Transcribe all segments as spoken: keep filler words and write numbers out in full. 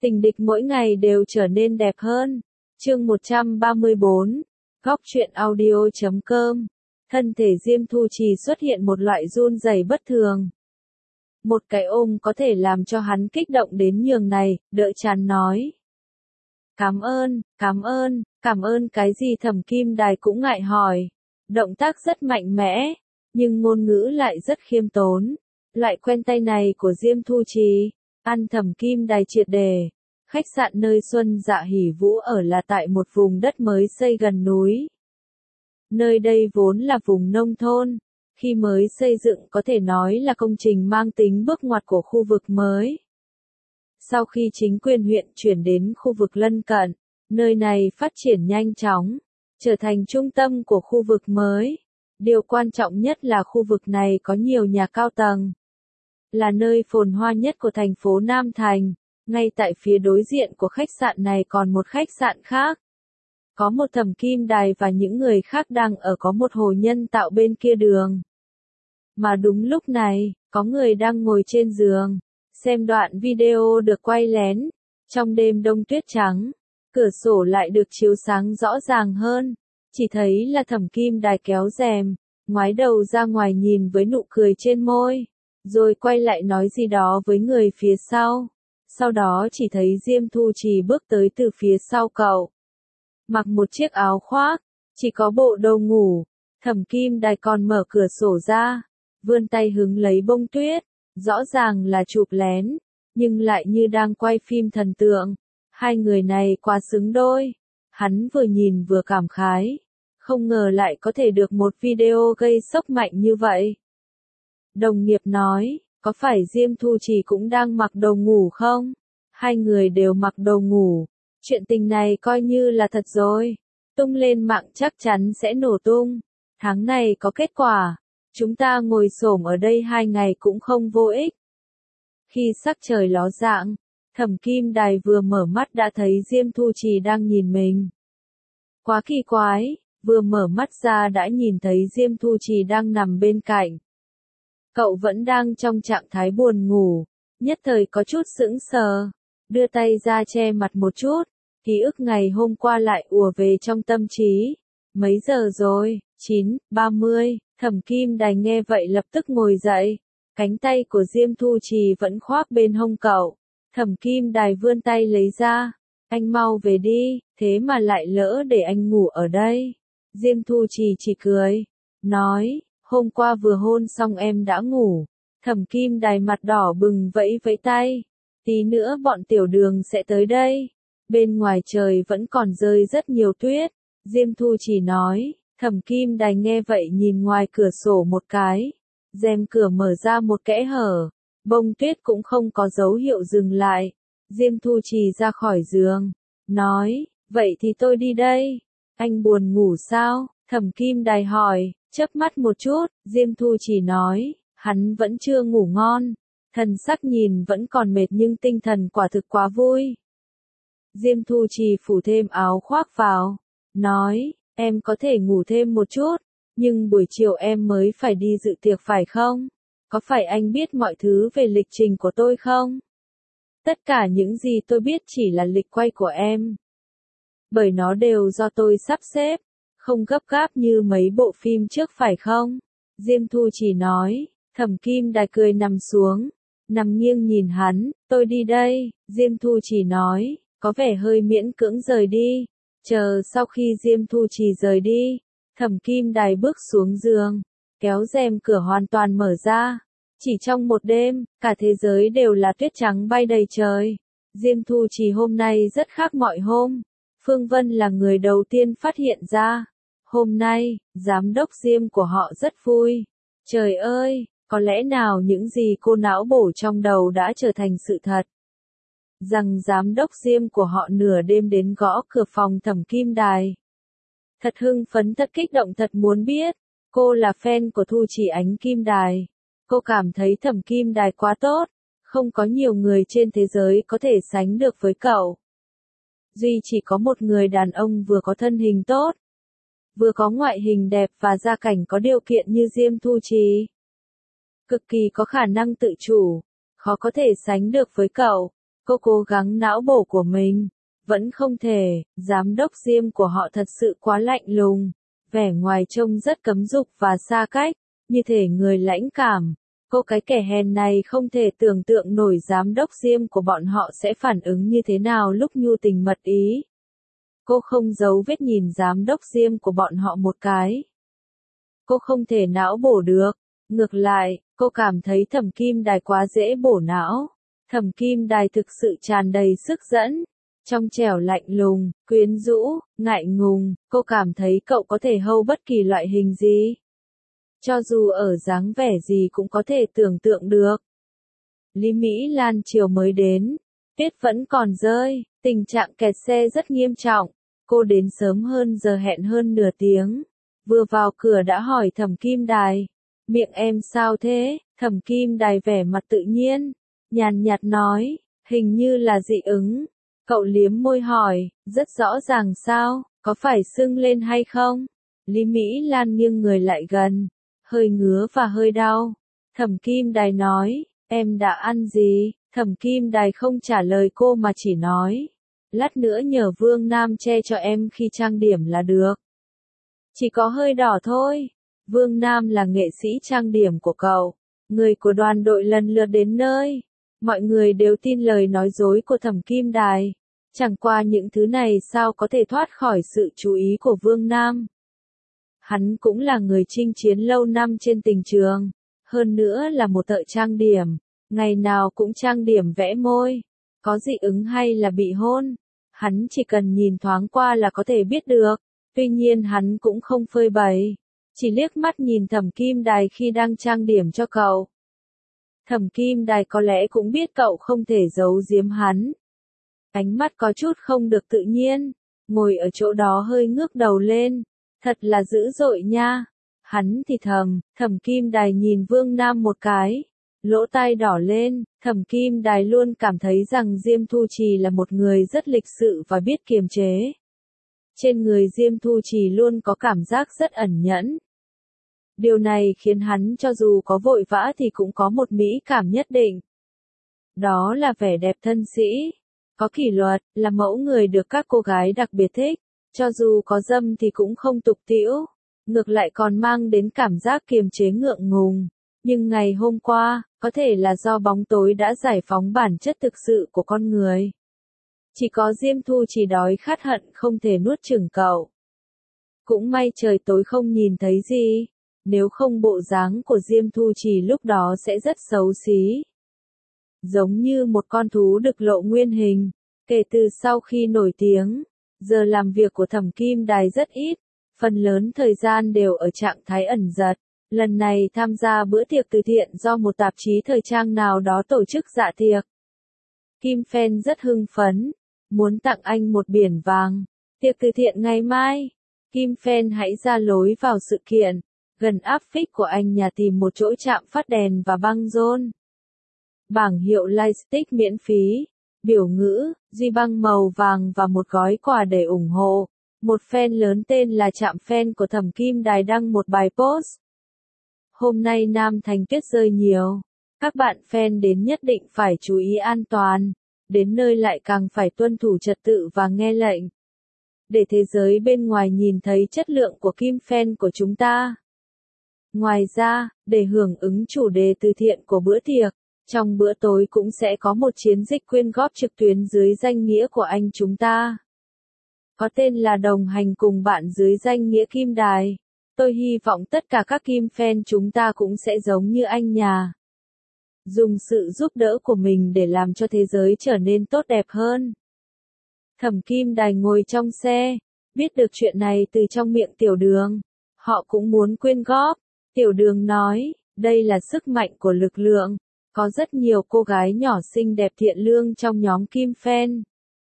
Tình địch mỗi ngày đều trở nên đẹp hơn. Chương một trăm ba mươi bốn, góc truyện audio chấm com. Thân thể Diêm Thu Trì xuất hiện một loại run rẩy bất thường. Một cái ôm có thể làm cho hắn kích động đến nhường này, đỡ chán nói. Cảm ơn, cảm ơn, cảm ơn cái gì? Thẩm Kim Đài cũng ngại hỏi. Động tác rất mạnh mẽ, nhưng ngôn ngữ lại rất khiêm tốn. Loại quen tay này của Diêm Thu Trì, ăn Thẩm Kim Đài triệt đề. Khách sạn nơi Xuân Dạ Hỉ Vũ ở là tại một vùng đất mới xây gần núi. Nơi đây vốn là vùng nông thôn, khi mới xây dựng có thể nói là công trình mang tính bước ngoặt của khu vực mới. Sau khi chính quyền huyện chuyển đến khu vực lân cận, nơi này phát triển nhanh chóng, trở thành trung tâm của khu vực mới. Điều quan trọng nhất là khu vực này có nhiều nhà cao tầng, là nơi phồn hoa nhất của thành phố Nam Thành. Ngay tại phía đối diện của khách sạn này còn một khách sạn khác. Có một Thẩm Kim Đài và những người khác đang ở có một hồ nhân tạo bên kia đường. Mà đúng lúc này, có người đang ngồi trên giường, xem đoạn video được quay lén. Trong đêm đông tuyết trắng, cửa sổ lại được chiếu sáng rõ ràng hơn. Chỉ thấy là Thẩm Kim Đài kéo rèm, ngoái đầu ra ngoài nhìn với nụ cười trên môi, rồi quay lại nói gì đó với người phía sau. Sau đó chỉ thấy Diêm Thu Trì bước tới từ phía sau cậu. Mặc một chiếc áo khoác, chỉ có bộ đồ ngủ. Thẩm Kim Đài còn mở cửa sổ ra, vươn tay hứng lấy bông tuyết. Rõ ràng là chụp lén, nhưng lại như đang quay phim thần tượng. Hai người này quá xứng đôi. Hắn vừa nhìn vừa cảm khái. Không ngờ lại có thể được một video gây sốc mạnh như vậy. Đồng nghiệp nói. Có phải Diêm Thu Trì cũng đang mặc đồ ngủ không? Hai người đều mặc đồ ngủ. Chuyện tình này coi như là thật rồi. Tung lên mạng chắc chắn sẽ nổ tung. Tháng này có kết quả. Chúng ta ngồi xổm ở đây hai ngày cũng không vô ích. Khi sắc trời ló dạng, Thẩm Kim Đài vừa mở mắt đã thấy Diêm Thu Trì đang nhìn mình. Quá kỳ quái, vừa mở mắt ra đã nhìn thấy Diêm Thu Trì đang nằm bên cạnh. Cậu vẫn đang trong trạng thái buồn ngủ, nhất thời có chút sững sờ, đưa tay ra che mặt một chút, ký ức ngày hôm qua lại ùa về trong tâm trí. Mấy giờ rồi? chín, ba mươi, Thẩm Kim Đài nghe vậy lập tức ngồi dậy, cánh tay của Diêm Thu Trì vẫn khoác bên hông cậu. Thẩm Kim Đài vươn tay lấy ra, anh mau về đi, thế mà lại lỡ để anh ngủ ở đây. Diêm Thu Trì chỉ cười, nói. Hôm qua vừa hôn xong em đã ngủ. Thẩm Kim Đài mặt đỏ bừng vẫy vẫy tay. Tí nữa bọn tiểu đường sẽ tới đây. Bên ngoài trời vẫn còn rơi rất nhiều tuyết. Diêm Thu Trì nói. Thẩm Kim Đài nghe vậy nhìn ngoài cửa sổ một cái. Rèm cửa mở ra một kẽ hở. Bông tuyết cũng không có dấu hiệu dừng lại. Diêm Thu Trì ra khỏi giường. Nói. Vậy thì tôi đi đây. Anh buồn ngủ sao? Thẩm Kim Đài hỏi. Chớp mắt một chút, Diêm Thu Trì nói, hắn vẫn chưa ngủ ngon, thần sắc nhìn vẫn còn mệt nhưng tinh thần quả thực quá vui. Diêm Thu Trì phủ thêm áo khoác vào, nói, em có thể ngủ thêm một chút, nhưng buổi chiều em mới phải đi dự tiệc phải không? Có phải anh biết mọi thứ về lịch trình của tôi không? Tất cả những gì tôi biết chỉ là lịch quay của em. Bởi nó đều do tôi sắp xếp. Không gấp gáp như mấy bộ phim trước phải không? Diêm Thu Trì nói. Thẩm Kim Đài cười nằm xuống, nằm nghiêng nhìn hắn. Tôi đi đây. Diêm Thu Trì nói, có vẻ hơi miễn cưỡng rời đi. Chờ sau khi Diêm Thu Trì rời đi, Thẩm Kim Đài bước xuống giường, kéo rèm cửa hoàn toàn mở ra. Chỉ trong một đêm, cả thế giới đều là tuyết trắng bay đầy trời. Diêm Thu Trì hôm nay rất khác mọi hôm. Phương Vân là người đầu tiên phát hiện ra. Hôm nay, giám đốc Diêm của họ rất vui. Trời ơi, có lẽ nào những gì cô não bổ trong đầu đã trở thành sự thật. Rằng giám đốc Diêm của họ nửa đêm đến gõ cửa phòng Thẩm Kim Đài. Thật hưng phấn, thật kích động, thật muốn biết. Cô là fan của Thu Trì Ánh Kim Đài. Cô cảm thấy Thẩm Kim Đài quá tốt. Không có nhiều người trên thế giới có thể sánh được với cậu. Duy chỉ có một người đàn ông vừa có thân hình tốt, vừa có ngoại hình đẹp và gia cảnh có điều kiện như Diêm Thu Trì. Cực kỳ có khả năng tự chủ, khó có thể sánh được với cậu. Cô cố gắng não bổ của mình, vẫn không thể, giám đốc Diêm của họ thật sự quá lạnh lùng, vẻ ngoài trông rất cấm dục và xa cách, như thể người lãnh cảm. Cô cái kẻ hèn này không thể tưởng tượng nổi giám đốc Diêm của bọn họ sẽ phản ứng như thế nào lúc nhu tình mật ý. Cô không giấu vết nhìn giám đốc Diêm của bọn họ một cái. Cô không thể não bổ được, ngược lại, cô cảm thấy Thẩm Kim Đài quá dễ bổ não. Thẩm Kim Đài thực sự tràn đầy sức dẫn, trong trẻo lạnh lùng, quyến rũ, ngại ngùng, cô cảm thấy cậu có thể hâu bất kỳ loại hình gì. Cho dù ở dáng vẻ gì cũng có thể tưởng tượng được. Lý Mỹ Lan chiều mới đến, tuyết vẫn còn rơi, tình trạng kẹt xe rất nghiêm trọng, cô đến sớm hơn giờ hẹn hơn nửa tiếng. Vừa vào cửa đã hỏi Thẩm Kim Đài, miệng em sao thế? Thẩm Kim Đài vẻ mặt tự nhiên, nhàn nhạt nói, hình như là dị ứng. Cậu liếm môi hỏi, rất rõ ràng sao, có phải sưng lên hay không? Lý Mỹ Lan nghiêng người lại gần, hơi ngứa và hơi đau. Thẩm Kim Đài nói, em đã ăn gì? Thẩm Kim Đài không trả lời cô mà chỉ nói, lát nữa nhờ Vương Nam che cho em khi trang điểm là được. Chỉ có hơi đỏ thôi. Vương Nam là nghệ sĩ trang điểm của cậu. Người của đoàn đội lần lượt đến nơi. Mọi người đều tin lời nói dối của Thẩm Kim Đài. Chẳng qua những thứ này sao có thể thoát khỏi sự chú ý của Vương Nam. Hắn cũng là người chinh chiến lâu năm trên tình trường. Hơn nữa là một thợ trang điểm. Ngày nào cũng trang điểm vẽ môi. Có dị ứng hay là bị hôn. Hắn chỉ cần nhìn thoáng qua là có thể biết được. Tuy nhiên hắn cũng không phơi bày. Chỉ liếc mắt nhìn Thẩm Kim Đài khi đang trang điểm cho cậu. Thẩm Kim Đài có lẽ cũng biết cậu không thể giấu giếm hắn. Ánh mắt có chút không được tự nhiên, ngồi ở chỗ đó hơi ngước đầu lên. Thật là dữ dội nha. Hắn thì thầm, Thẩm Kim Đài nhìn Vương Nam một cái. Lỗ tai đỏ lên, Thẩm Kim Đài luôn cảm thấy rằng Diêm Thu Trì là một người rất lịch sự và biết kiềm chế. Trên người Diêm Thu Trì luôn có cảm giác rất ẩn nhẫn. Điều này khiến hắn cho dù có vội vã thì cũng có một mỹ cảm nhất định. Đó là vẻ đẹp thân sĩ, có kỷ luật, là mẫu người được các cô gái đặc biệt thích, cho dù có dâm thì cũng không tục tĩu, ngược lại còn mang đến cảm giác kiềm chế ngượng ngùng. Nhưng ngày hôm qua, có thể là do bóng tối đã giải phóng bản chất thực sự của con người. Chỉ có Diêm Thu Trì đói khát hận không thể nuốt chửng cậu. Cũng may trời tối không nhìn thấy gì, nếu không bộ dáng của Diêm Thu Trì lúc đó sẽ rất xấu xí. Giống như một con thú đực lộ nguyên hình, kể từ sau khi nổi tiếng, giờ làm việc của Thẩm Kim Đài rất ít, phần lớn thời gian đều ở trạng thái ẩn giật. Lần này tham gia bữa tiệc từ thiện do một tạp chí thời trang nào đó tổ chức dạ tiệc. Kim Phen rất hưng phấn, muốn tặng anh một biển vàng. Tiệc từ thiện ngày mai. Kim Phen hãy ra lối vào sự kiện. Gần áp phích của anh nhà tìm một chỗ chạm phát đèn và băng rôn. Bảng hiệu lightstick miễn phí. Biểu ngữ, duy băng màu vàng và một gói quà để ủng hộ. Một fan lớn tên là Trạm Fan của Thẩm Kim Đài đăng một bài post. Hôm nay Nam Thành tuyết rơi nhiều. Các bạn fan đến nhất định phải chú ý an toàn. Đến nơi lại càng phải tuân thủ trật tự và nghe lệnh. Để thế giới bên ngoài nhìn thấy chất lượng của Kim Phen của chúng ta. Ngoài ra, để hưởng ứng chủ đề từ thiện của bữa tiệc, trong bữa tối cũng sẽ có một chiến dịch quyên góp trực tuyến dưới danh nghĩa của anh chúng ta. Có tên là đồng hành cùng bạn dưới danh nghĩa Kim Đài. Tôi hy vọng tất cả các Kim Phen chúng ta cũng sẽ giống như anh nhà. Dùng sự giúp đỡ của mình để làm cho thế giới trở nên tốt đẹp hơn. Thẩm Kim Đài ngồi trong xe, biết được chuyện này từ trong miệng Tiểu Đường. Họ cũng muốn quyên góp. Tiểu Đường nói, đây là sức mạnh của lực lượng. Có rất nhiều cô gái nhỏ xinh đẹp thiện lương trong nhóm Kim Phen.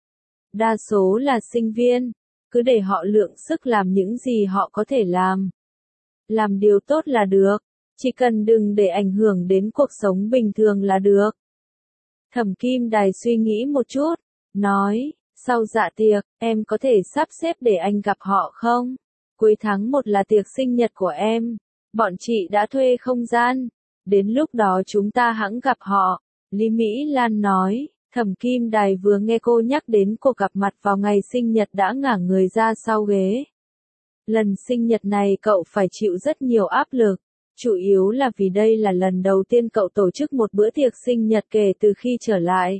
Đa số là sinh viên. Cứ để họ lượng sức làm những gì họ có thể làm. Làm điều tốt là được. Chỉ cần đừng để ảnh hưởng đến cuộc sống bình thường là được. Thẩm Kim Đài suy nghĩ một chút, nói, sau dạ tiệc, em có thể sắp xếp để anh gặp họ không? Cuối tháng một là tiệc sinh nhật của em. Bọn chị đã thuê không gian. Đến lúc đó chúng ta hẵng gặp họ. Lý Mỹ Lan nói, Thẩm Kim Đài vừa nghe cô nhắc đến cuộc gặp mặt vào ngày sinh nhật đã ngả người ra sau ghế. Lần sinh nhật này cậu phải chịu rất nhiều áp lực, chủ yếu là vì đây là lần đầu tiên cậu tổ chức một bữa tiệc sinh nhật kể từ khi trở lại.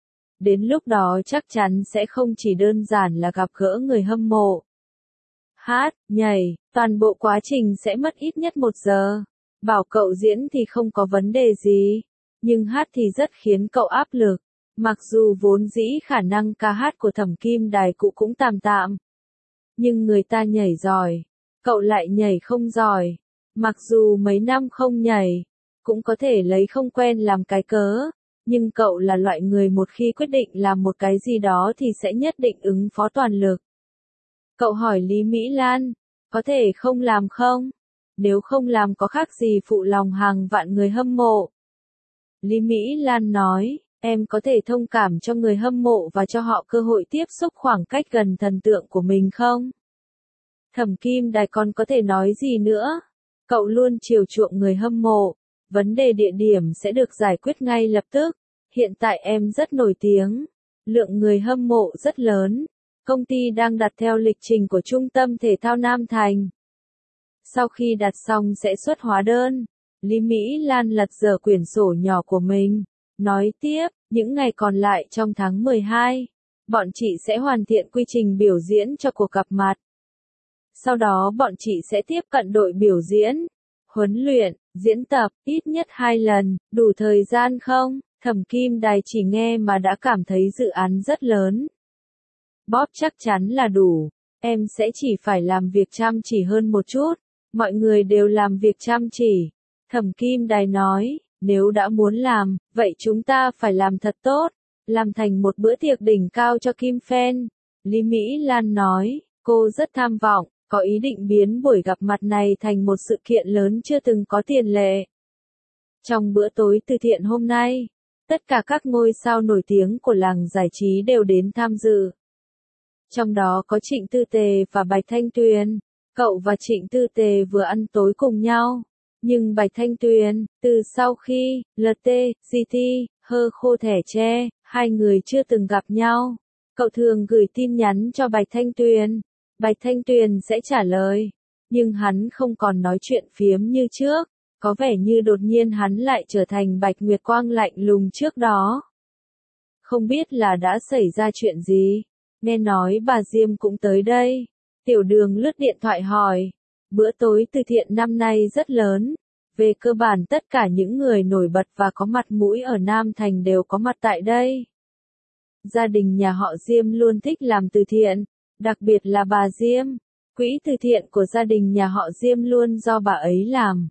Đến lúc đó chắc chắn sẽ không chỉ đơn giản là gặp gỡ người hâm mộ. Hát, nhảy, toàn bộ quá trình sẽ mất ít nhất một giờ. Bảo cậu diễn thì không có vấn đề gì, nhưng hát thì rất khiến cậu áp lực. Mặc dù vốn dĩ khả năng ca hát của Thẩm Kim Đài cụ cũng tạm tạm. Nhưng người ta nhảy giỏi, cậu lại nhảy không giỏi. Mặc dù mấy năm không nhảy, cũng có thể lấy không quen làm cái cớ. Nhưng cậu là loại người một khi quyết định làm một cái gì đó thì sẽ nhất định ứng phó toàn lực. Cậu hỏi Lý Mỹ Lan, có thể không làm không? Nếu không làm có khác gì phụ lòng hàng vạn người hâm mộ? Lý Mỹ Lan nói, em có thể thông cảm cho người hâm mộ và cho họ cơ hội tiếp xúc khoảng cách gần thần tượng của mình không? Thẩm Kim Đài còn có thể nói gì nữa? Cậu luôn chiều chuộng người hâm mộ. Vấn đề địa điểm sẽ được giải quyết ngay lập tức. Hiện tại em rất nổi tiếng. Lượng người hâm mộ rất lớn. Công ty đang đặt theo lịch trình của Trung tâm Thể thao Nam Thành. Sau khi đặt xong sẽ xuất hóa đơn. Lý Mỹ Lan lật dở quyển sổ nhỏ của mình. Nói tiếp, những ngày còn lại trong tháng mười hai, bọn chị sẽ hoàn thiện quy trình biểu diễn cho cuộc gặp mặt. Sau đó bọn chị sẽ tiếp cận đội biểu diễn, huấn luyện, diễn tập, ít nhất hai lần, đủ thời gian không? Thẩm Kim Đài chỉ nghe mà đã cảm thấy dự án rất lớn. Bob chắc chắn là đủ, em sẽ chỉ phải làm việc chăm chỉ hơn một chút, mọi người đều làm việc chăm chỉ. Thẩm Kim Đài nói, nếu đã muốn làm, vậy chúng ta phải làm thật tốt, làm thành một bữa tiệc đỉnh cao cho Kim Fan. Lý Mỹ Lan nói, cô rất tham vọng, có ý định biến buổi gặp mặt này thành một sự kiện lớn chưa từng có tiền lệ. Trong bữa tối từ thiện hôm nay, tất cả các ngôi sao nổi tiếng của làng giải trí đều đến tham dự. Trong đó có Trịnh Tư Tề và Bạch Thanh Tuyền. Cậu và Trịnh Tư Tề vừa ăn tối cùng nhau. Nhưng Bạch Thanh Tuyền, từ sau khi, lờ tê, giê tê, hơ khô thẻ tre, hai người chưa từng gặp nhau. Cậu thường gửi tin nhắn cho Bạch Thanh Tuyền. Bạch Thanh Tuyền sẽ trả lời. Nhưng hắn không còn nói chuyện phiếm như trước. Có vẻ như đột nhiên hắn lại trở thành Bạch Nguyệt Quang lạnh lùng trước đó. Không biết là đã xảy ra chuyện gì. Nghe nói bà Diêm cũng tới đây. Tiểu Đường lướt điện thoại hỏi. Bữa tối từ thiện năm nay rất lớn. Về cơ bản tất cả những người nổi bật và có mặt mũi ở Nam Thành đều có mặt tại đây. Gia đình nhà họ Diêm luôn thích làm từ thiện, đặc biệt là bà Diêm. Quỹ từ thiện của gia đình nhà họ Diêm luôn do bà ấy làm.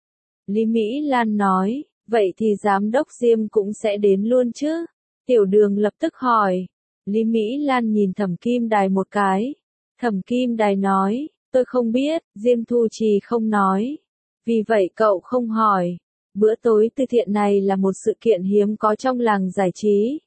Lý Mỹ Lan nói, vậy thì giám đốc Diêm cũng sẽ đến luôn chứ? Tiểu Đường lập tức hỏi. Lý Mỹ Lan nhìn Thẩm Kim Đài một cái. Thẩm Kim Đài nói, tôi không biết, Diêm Thu Trì không nói. Vì vậy cậu không hỏi. Bữa tối từ thiện này là một sự kiện hiếm có trong làng giải trí.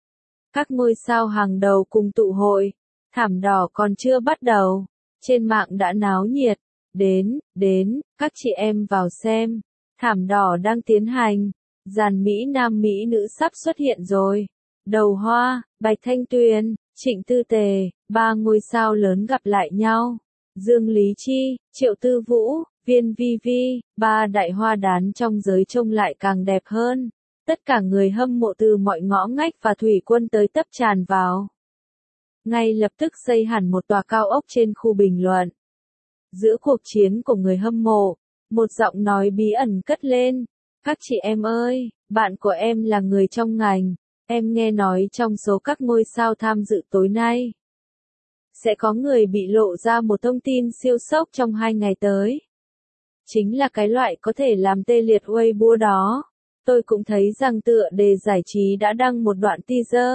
Các ngôi sao hàng đầu cùng tụ hội. Thảm đỏ còn chưa bắt đầu. Trên mạng đã náo nhiệt. Đến, đến, các chị em vào xem. Thảm đỏ đang tiến hành. Dàn Mỹ Nam Mỹ nữ sắp xuất hiện rồi. Đầu Hoa, Bạch Thanh Tuyền, Trịnh Tư Tề, ba ngôi sao lớn gặp lại nhau. Dương Lý Chi, Triệu Tư Vũ, Viên Vi Vi, ba đại hoa đán trong giới trông lại càng đẹp hơn. Tất cả người hâm mộ từ mọi ngõ ngách và thủy quân tới tấp tràn vào. Ngay lập tức xây hẳn một tòa cao ốc trên khu bình luận. Giữa cuộc chiến của người hâm mộ, một giọng nói bí ẩn cất lên. Các chị em ơi, bạn của em là người trong ngành. Em nghe nói trong số các ngôi sao tham dự tối nay, sẽ có người bị lộ ra một thông tin siêu sốc trong hai ngày tới. Chính là cái loại có thể làm tê liệt Weibo đó. Tôi cũng thấy rằng tựa đề giải trí đã đăng một đoạn teaser.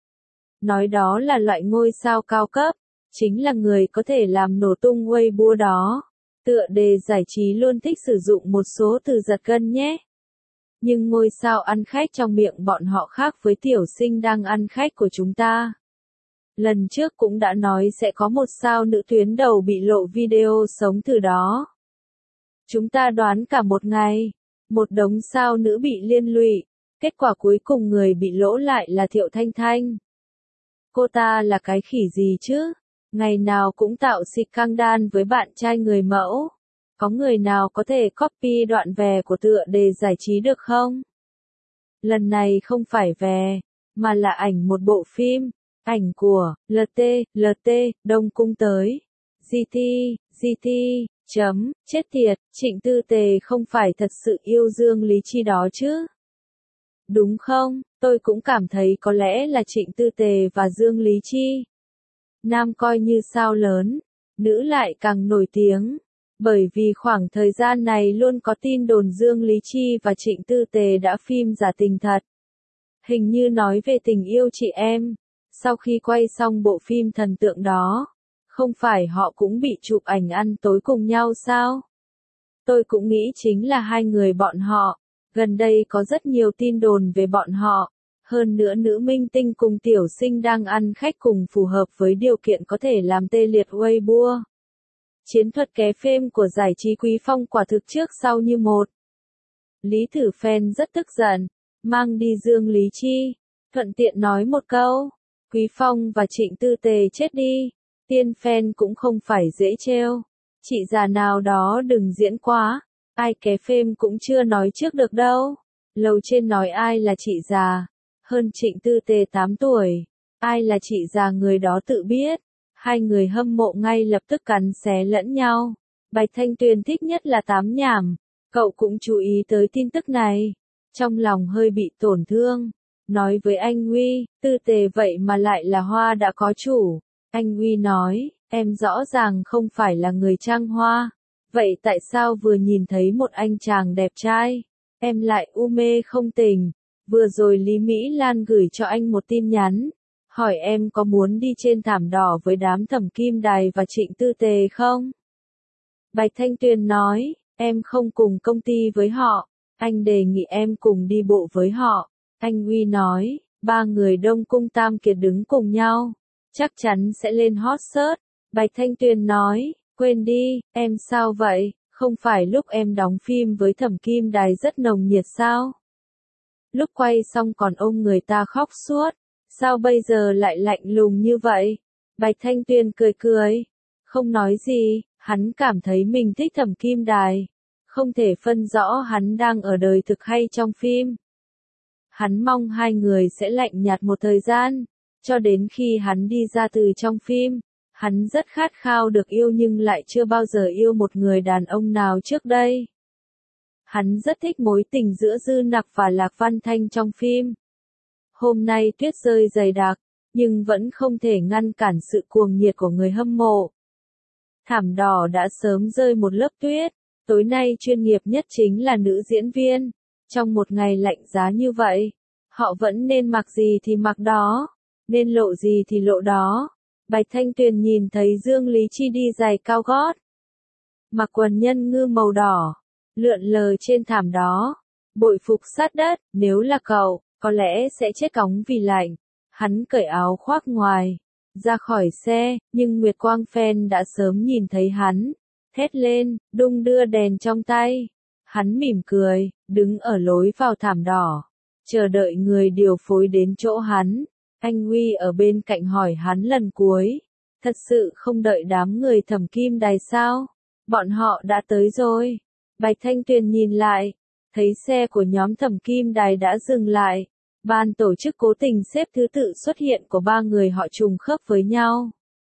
Nói đó là loại ngôi sao cao cấp, chính là người có thể làm nổ tung Weibo đó. Tựa đề giải trí luôn thích sử dụng một số từ giật gân nhé. Nhưng ngôi sao ăn khách trong miệng bọn họ khác với tiểu sinh đang ăn khách của chúng ta. Lần trước cũng đã nói sẽ có một sao nữ tuyến đầu bị lộ video sống từ đó. Chúng ta đoán cả một ngày, một đống sao nữ bị liên lụy, Kết quả cuối cùng người bị lỗ lại là Thiệu Thanh Thanh. Cô ta là cái khỉ gì chứ? Ngày nào cũng tạo scandal với bạn trai người mẫu. Có người nào có thể copy đoạn về của tựa đề giải trí được không? Lần này không phải về, mà là ảnh một bộ phim, ảnh của lờ tê, lờ tê, Đông Cung tới. giê tê, giê tê, chấm, chết tiệt, Trịnh Tư Tề không phải thật sự yêu Dương Lý Chi đó chứ? Đúng không? Tôi cũng cảm thấy có lẽ là Trịnh Tư Tề và Dương Lý Chi. Nam coi như sao lớn, nữ lại càng nổi tiếng. Bởi vì khoảng thời gian này luôn có tin đồn Dương Lý Chi và Trịnh Tư Tề đã phim giả tình thật. Hình như nói về tình yêu chị em. Sau khi quay xong bộ phim thần tượng đó, không phải họ cũng bị chụp ảnh ăn tối cùng nhau sao? Tôi cũng nghĩ chính là hai người bọn họ. Gần đây có rất nhiều tin đồn về bọn họ. Hơn nữa nữ minh tinh cùng tiểu sinh đang ăn khách cùng phù hợp với điều kiện có thể làm tê liệt Weibo. Chiến thuật ké phêm của giải trí Quý Phong quả thực trước sau như một. Lý Thử Phen rất tức giận, mang đi Dương Lý Chi, thuận tiện nói một câu, Quý Phong và Trịnh Tư Tề chết đi, tiên phen cũng không phải dễ trêu. Chị già nào đó đừng diễn quá, ai ké phêm cũng chưa nói trước được đâu. Lầu trên nói ai là chị già, hơn Trịnh Tư Tề tám tuổi, ai là chị già người đó tự biết. Hai người hâm mộ ngay lập tức cắn xé lẫn nhau. Bạch Thanh Tuyền thích nhất là tám nhảm. Cậu cũng chú ý tới tin tức này. Trong lòng hơi bị tổn thương. Nói với anh Huy, Tư Tề vậy mà lại là hoa đã có chủ. Anh Huy nói, em rõ ràng không phải là người trang hoa. Vậy tại sao vừa nhìn thấy một anh chàng đẹp trai, em lại u mê không tỉnh? Vừa rồi Lý Mỹ Lan gửi cho anh một tin nhắn. Hỏi em có muốn đi trên thảm đỏ với đám Thẩm Kim Đài và Trịnh Tư Tề không? Bạch Thanh Tuyền nói, em không cùng công ty với họ, anh đề nghị em cùng đi bộ với họ. Anh Huy nói, ba người Đông Cung Tam Kiệt đứng cùng nhau, chắc chắn sẽ lên hot search. Bạch Thanh Tuyền nói, quên đi, em sao vậy, không phải lúc em đóng phim với Thẩm Kim Đài rất nồng nhiệt sao? Lúc quay xong còn ôm người ta khóc suốt. Sao bây giờ lại lạnh lùng như vậy? Bạch Thanh Tuyền cười cười. Không nói gì, hắn cảm thấy mình thích Thẩm Kim Đài. Không thể phân rõ hắn đang ở đời thực hay trong phim. Hắn mong hai người sẽ lạnh nhạt một thời gian. Cho đến khi hắn đi ra từ trong phim. Hắn rất khát khao được yêu nhưng lại chưa bao giờ yêu một người đàn ông nào trước đây. Hắn rất thích mối tình giữa Dư Nặc và Lạc Văn Thanh trong phim. Hôm nay tuyết rơi dày đặc, nhưng vẫn không thể ngăn cản sự cuồng nhiệt của người hâm mộ. Thảm đỏ đã sớm rơi một lớp tuyết, tối nay chuyên nghiệp nhất chính là nữ diễn viên. Trong một ngày lạnh giá như vậy, họ vẫn nên mặc gì thì mặc đó, nên lộ gì thì lộ đó. Bạch Thanh Tuyền nhìn thấy Dương Lý Chi đi giày cao gót, mặc quần nhân ngư màu đỏ, lượn lờ trên thảm đó, bội phục sát đất. Nếu là cậu, có lẽ sẽ chết cóng vì lạnh. Hắn cởi áo khoác ngoài, ra khỏi xe, nhưng Nguyệt Quang Phen đã sớm nhìn thấy hắn, thét lên, đung đưa đèn trong tay. Hắn mỉm cười, đứng ở lối vào thảm đỏ, chờ đợi người điều phối đến chỗ hắn. Anh Huy ở bên cạnh hỏi hắn lần cuối, thật sự không đợi đám người Thẩm Kim Đài sao? Bọn họ đã tới rồi. Bạch Thanh Tuyền nhìn lại, thấy xe của nhóm Thẩm Kim Đài đã dừng lại. Ban tổ chức cố tình xếp thứ tự xuất hiện của ba người họ trùng khớp với nhau.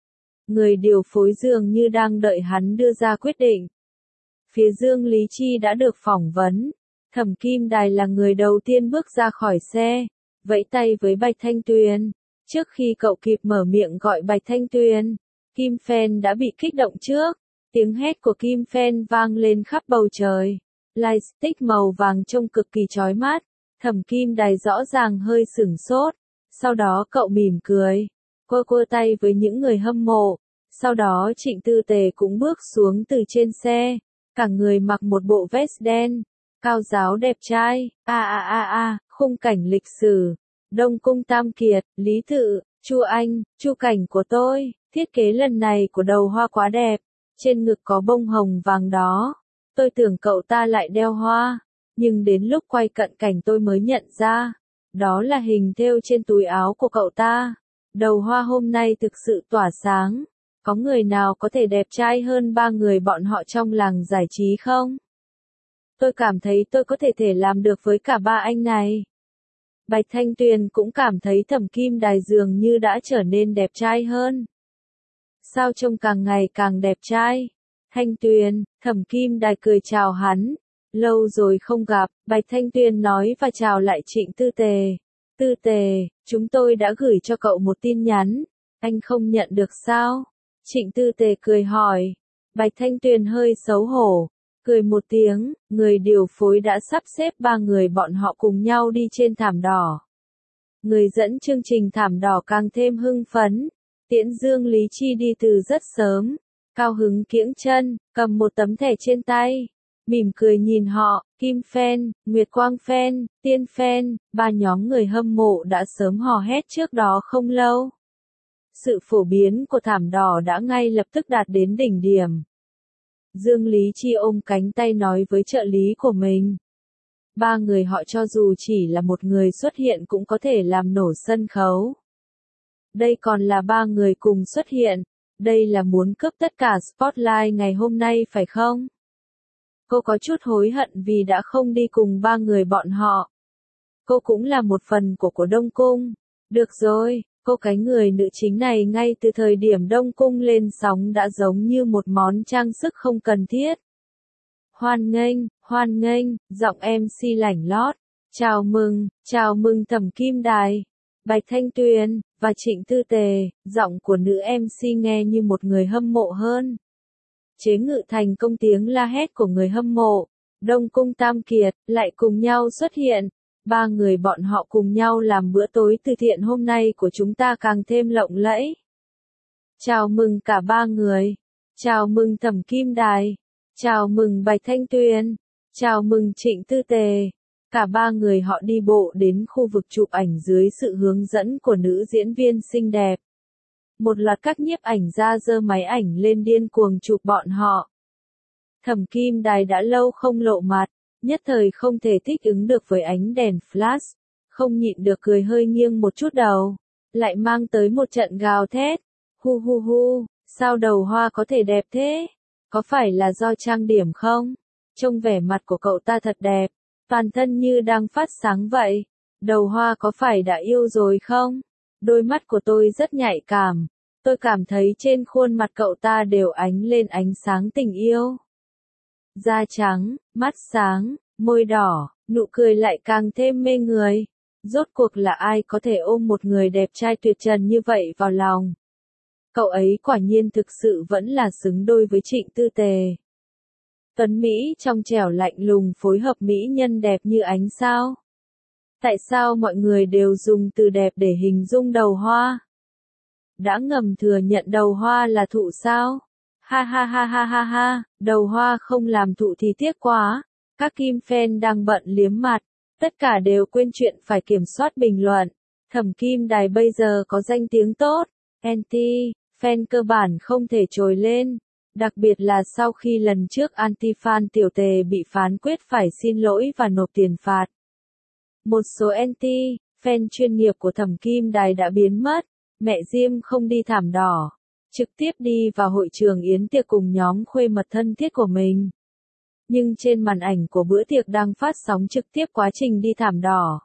Người điều phối dường như đang đợi hắn đưa ra quyết định. Phía Dương Lý Chi đã được phỏng vấn. Thẩm Kim Đài là người đầu tiên bước ra khỏi xe, vẫy tay với Bạch Thanh Tuyền. Trước khi cậu kịp mở miệng gọi Bạch Thanh Tuyền, Kim Phen đã bị kích động trước. Tiếng hét của Kim Phen vang lên khắp bầu trời. Lightstick màu vàng trông cực kỳ chói mắt. Thẩm Kim Đài rõ ràng hơi sửng sốt. Sau đó cậu mỉm cười, quơ quơ tay với những người hâm mộ. Sau đó Trịnh Tư Tề cũng bước xuống từ trên xe. Cả người mặc một bộ vest đen, cao giáo đẹp trai. A a a a, khung cảnh lịch sử. Đông Cung Tam Kiệt, Lý Tự, Chu Anh, Chu Cảnh của tôi. Thiết kế lần này của đầu hoa quá đẹp. Trên ngực có bông hồng vàng đó. Tôi tưởng cậu ta lại đeo hoa. Nhưng đến lúc quay cận cảnh tôi mới nhận ra, đó là hình thêu trên túi áo của cậu ta. Đầu hoa hôm nay thực sự tỏa sáng. Có người nào có thể đẹp trai hơn ba người bọn họ trong làng giải trí không? Tôi cảm thấy tôi có thể thể làm được với cả ba anh này. Bạch Thanh Tuyền cũng cảm thấy Thẩm Kim Đài dường như đã trở nên đẹp trai hơn. Sao trông càng ngày càng đẹp trai? Thanh Tuyền, Thẩm Kim Đài cười chào hắn. Lâu rồi không gặp, Bạch Thanh Tuyền nói và chào lại Trịnh Tư Tề. Tư Tề, chúng tôi đã gửi cho cậu một tin nhắn. Anh không nhận được sao? Trịnh Tư Tề cười hỏi. Bạch Thanh Tuyền hơi xấu hổ. Cười một tiếng, người điều phối đã sắp xếp ba người bọn họ cùng nhau đi trên thảm đỏ. Người dẫn chương trình thảm đỏ càng thêm hưng phấn. Tiễn Dương Lý Chi đi từ rất sớm. Cao hứng kiễng chân, cầm một tấm thẻ trên tay. Mỉm cười nhìn họ, Kim Fan, Nguyệt Quang Fan, Tiên Fan, ba nhóm người hâm mộ đã sớm hò hét trước đó không lâu. Sự phổ biến của thảm đỏ đã ngay lập tức đạt đến đỉnh điểm. Dương Lý Chi ôm cánh tay nói với trợ lý của mình. Ba người họ cho dù chỉ là một người xuất hiện cũng có thể làm nổ sân khấu. Đây còn là ba người cùng xuất hiện. Đây là muốn cướp tất cả spotlight ngày hôm nay phải không? Cô có chút hối hận vì đã không đi cùng ba người bọn họ. Cô cũng là một phần của cổ Đông Cung. Được rồi, cô cái người nữ chính này ngay từ thời điểm Đông Cung lên sóng đã giống như một món trang sức không cần thiết. Hoan nghênh, hoan nghênh, giọng em xê lảnh lót. Chào mừng, chào mừng Thẩm Kim Đài, Bạch Thanh Tuyền, và Trịnh Tư Tề, giọng của nữ em xê nghe như một người hâm mộ hơn. Chế ngự thành công tiếng la hét của người hâm mộ. Đông Cung Tam Kiệt, lại cùng nhau xuất hiện. Ba người bọn họ cùng nhau làm bữa tối từ thiện hôm nay của chúng ta càng thêm lộng lẫy. Chào mừng cả ba người. Chào mừng Thẩm Kim Đài. Chào mừng Bạch Thanh Tuyền. Chào mừng Trịnh Tư Tề. Cả ba người họ đi bộ đến khu vực chụp ảnh dưới sự hướng dẫn của nữ diễn viên xinh đẹp. Một loạt các nhiếp ảnh gia giơ máy ảnh lên điên cuồng chụp bọn họ. Thẩm Kim Đài đã lâu không lộ mặt, nhất thời không thể thích ứng được với ánh đèn flash, không nhịn được cười hơi nghiêng một chút đầu, lại mang tới một trận gào thét. Hu hu hu, sao đầu hoa có thể đẹp thế? Có phải là do trang điểm không? Trông vẻ mặt của cậu ta thật đẹp, toàn thân như đang phát sáng vậy. Đầu hoa có phải đã yêu rồi không? Đôi mắt của tôi rất nhạy cảm. Tôi cảm thấy trên khuôn mặt cậu ta đều ánh lên ánh sáng tình yêu. Da trắng, mắt sáng, môi đỏ, nụ cười lại càng thêm mê người. Rốt cuộc là ai có thể ôm một người đẹp trai tuyệt trần như vậy vào lòng? Cậu ấy quả nhiên thực sự vẫn là xứng đôi với Trịnh Tư Tề. Tuấn Mỹ trong trẻo lạnh lùng phối hợp mỹ nhân đẹp như ánh sao. Tại sao mọi người đều dùng từ đẹp để hình dung đầu hoa? Đã ngầm thừa nhận đầu hoa là thụ sao? Ha ha ha ha ha ha, đầu hoa không làm thụ thì tiếc quá. Các Kim fan đang bận liếm mặt, tất cả đều quên chuyện phải kiểm soát bình luận. Thẩm Kim Đài bây giờ có danh tiếng tốt, anti, fan cơ bản không thể trồi lên. Đặc biệt là sau khi lần trước anti-fan Tiểu Tề bị phán quyết phải xin lỗi và nộp tiền phạt. Một số anti, fan chuyên nghiệp của Thẩm Kim Đài đã biến mất, mẹ Diêm không đi thảm đỏ, trực tiếp đi vào hội trường yến tiệc cùng nhóm khuê mật thân thiết của mình. Nhưng trên màn ảnh của bữa tiệc đang phát sóng trực tiếp quá trình đi thảm đỏ.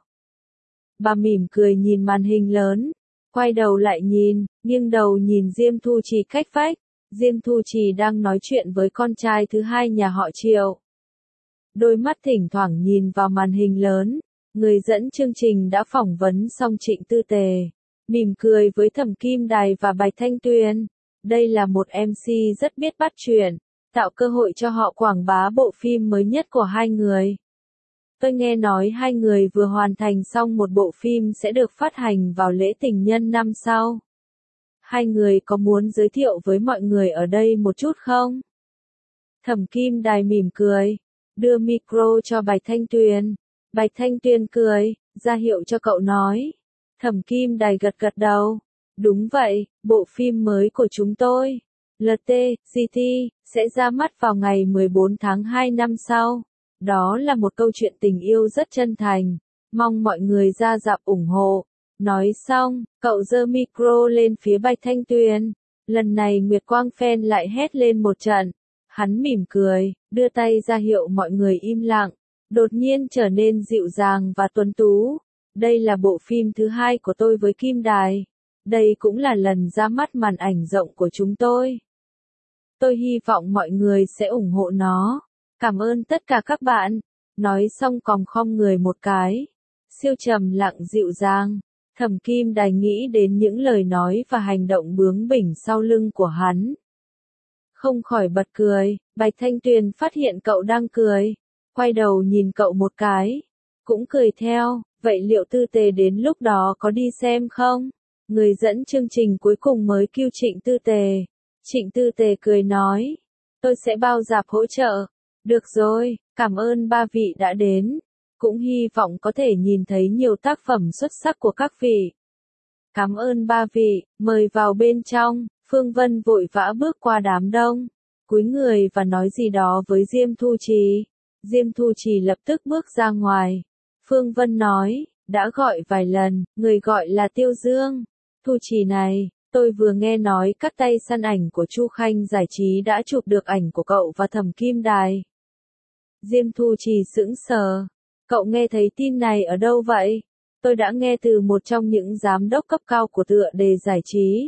Bà mỉm cười nhìn màn hình lớn, quay đầu lại nhìn, nghiêng đầu nhìn Diêm Thu Trì cách vách. Diêm Thu Trì đang nói chuyện với con trai thứ hai nhà họ Triệu. Đôi mắt thỉnh thoảng nhìn vào màn hình lớn, người dẫn chương trình đã phỏng vấn xong Trịnh Tư Tề, mỉm cười với Thẩm Kim Đài và Bạch Thanh Tuyền. Đây là một em xê rất biết bắt chuyện, tạo cơ hội cho họ quảng bá bộ phim mới nhất của hai người. Tôi nghe nói hai người vừa hoàn thành xong một bộ phim sẽ được phát hành vào lễ tình nhân năm sau. Hai người có muốn giới thiệu với mọi người ở đây một chút không? Thẩm Kim Đài mỉm cười, đưa micro cho Bạch Thanh Tuyền. Bạch Thanh Tuyền cười, ra hiệu cho cậu nói. Thẩm Kim Đài gật gật đầu. Đúng vậy, bộ phim mới của chúng tôi, lờ tê giê tê, sẽ ra mắt vào ngày mười bốn tháng hai năm sau. Đó là một câu chuyện tình yêu rất chân thành, mong mọi người ra dạp ủng hộ. Nói xong, cậu giơ micro lên phía Bạch Thanh Tuyền. Lần này Nguyệt Quang fan lại hét lên một trận. Hắn mỉm cười, đưa tay ra hiệu mọi người im lặng, đột nhiên trở nên dịu dàng và tuấn tú. Đây là bộ phim thứ hai của tôi với Kim Đài. Đây cũng là lần ra mắt màn ảnh rộng của chúng tôi. Tôi hy vọng mọi người sẽ ủng hộ nó. Cảm ơn tất cả các bạn. Nói xong còng khom người một cái. Siêu trầm lặng dịu dàng. Thẩm Kim Đài nghĩ đến những lời nói và hành động bướng bỉnh sau lưng của hắn. Không khỏi bật cười. Bạch Thanh Tuyền phát hiện cậu đang cười. Quay đầu nhìn cậu một cái. Cũng cười theo. Vậy liệu Tư Tề đến lúc đó có đi xem không? Người dẫn chương trình cuối cùng mới kêu Trịnh Tư Tề. Trịnh Tư Tề cười nói. Tôi sẽ bao dạp hỗ trợ. Được rồi, cảm ơn ba vị đã đến. Cũng hy vọng có thể nhìn thấy nhiều tác phẩm xuất sắc của các vị. Cảm ơn ba vị, mời vào bên trong. Phương Vân vội vã bước qua đám đông, cúi người và nói gì đó với Diêm Thu Trì. Diêm Thu Trì lập tức bước ra ngoài. Phương Vân nói, đã gọi vài lần, người gọi là Tiêu Dương. Thu Trì này, tôi vừa nghe nói các tay săn ảnh của Chu Khanh Giải Trí đã chụp được ảnh của cậu và Thẩm Kim Đài. Diêm Thu Trì sững sờ. Cậu nghe thấy tin này ở đâu vậy? Tôi đã nghe từ một trong những giám đốc cấp cao của tựa đề giải trí.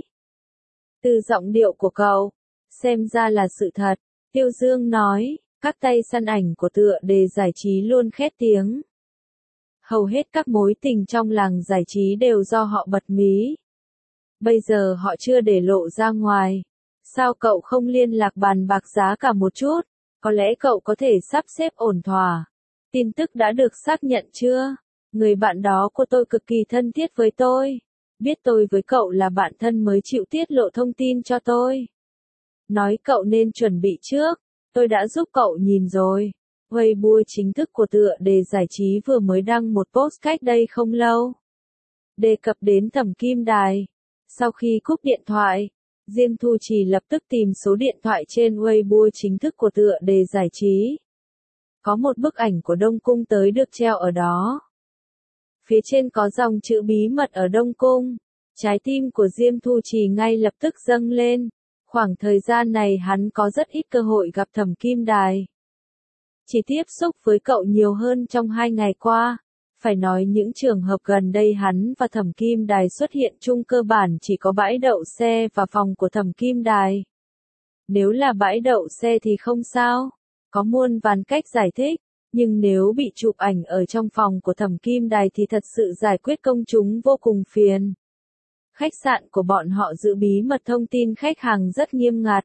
Từ giọng điệu của cậu, xem ra là sự thật. Tiêu Dương nói, các tay săn ảnh của tựa đề giải trí luôn khét tiếng. Hầu hết các mối tình trong làng giải trí đều do họ bật mí. Bây giờ họ chưa để lộ ra ngoài. Sao cậu không liên lạc bàn bạc giá cả một chút? Có lẽ cậu có thể sắp xếp ổn thỏa. Tin tức đã được xác nhận chưa? Người bạn đó của tôi cực kỳ thân thiết với tôi. Biết tôi với cậu là bạn thân mới chịu tiết lộ thông tin cho tôi. Nói cậu nên chuẩn bị trước. Tôi đã giúp cậu nhìn rồi. Weibo chính thức của tựa đề giải trí vừa mới đăng một post cách đây không lâu. Đề cập đến Thẩm Kim Đài. Sau khi cúp điện thoại, Diêm Thu Trì lập tức tìm số điện thoại trên Weibo chính thức của tựa đề giải trí. Có một bức ảnh của Đông Cung tới được treo ở đó. Phía trên có dòng chữ bí mật ở Đông Cung. Trái tim của Diêm Thu Trì ngay lập tức dâng lên. Khoảng thời gian này hắn có rất ít cơ hội gặp Thẩm Kim Đài. Chỉ tiếp xúc với cậu nhiều hơn trong hai ngày qua. Phải nói những trường hợp gần đây hắn và Thẩm Kim Đài xuất hiện chung cơ bản chỉ có bãi đậu xe và phòng của Thẩm Kim Đài. Nếu là bãi đậu xe thì không sao. Có muôn vàn cách giải thích. Nhưng nếu bị chụp ảnh ở trong phòng của Thẩm Kim Đài thì thật sự giải quyết công chúng vô cùng phiền. Khách sạn của bọn họ giữ bí mật thông tin khách hàng rất nghiêm ngặt.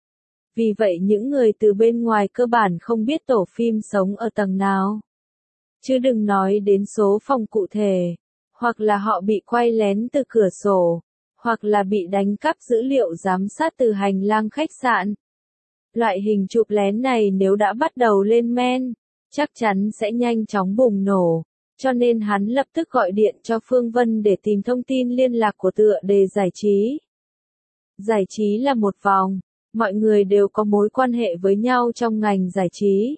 Vì vậy những người từ bên ngoài cơ bản không biết tổ phim sống ở tầng nào. Chứ đừng nói đến số phòng cụ thể. Hoặc là họ bị quay lén từ cửa sổ. Hoặc là bị đánh cắp dữ liệu giám sát từ hành lang khách sạn. Loại hình chụp lén này nếu đã bắt đầu lên men, chắc chắn sẽ nhanh chóng bùng nổ. Cho nên hắn lập tức gọi điện cho Phương Vân để tìm thông tin liên lạc của tựa đề giải trí. Giải trí là một vòng. Mọi người đều có mối quan hệ với nhau trong ngành giải trí.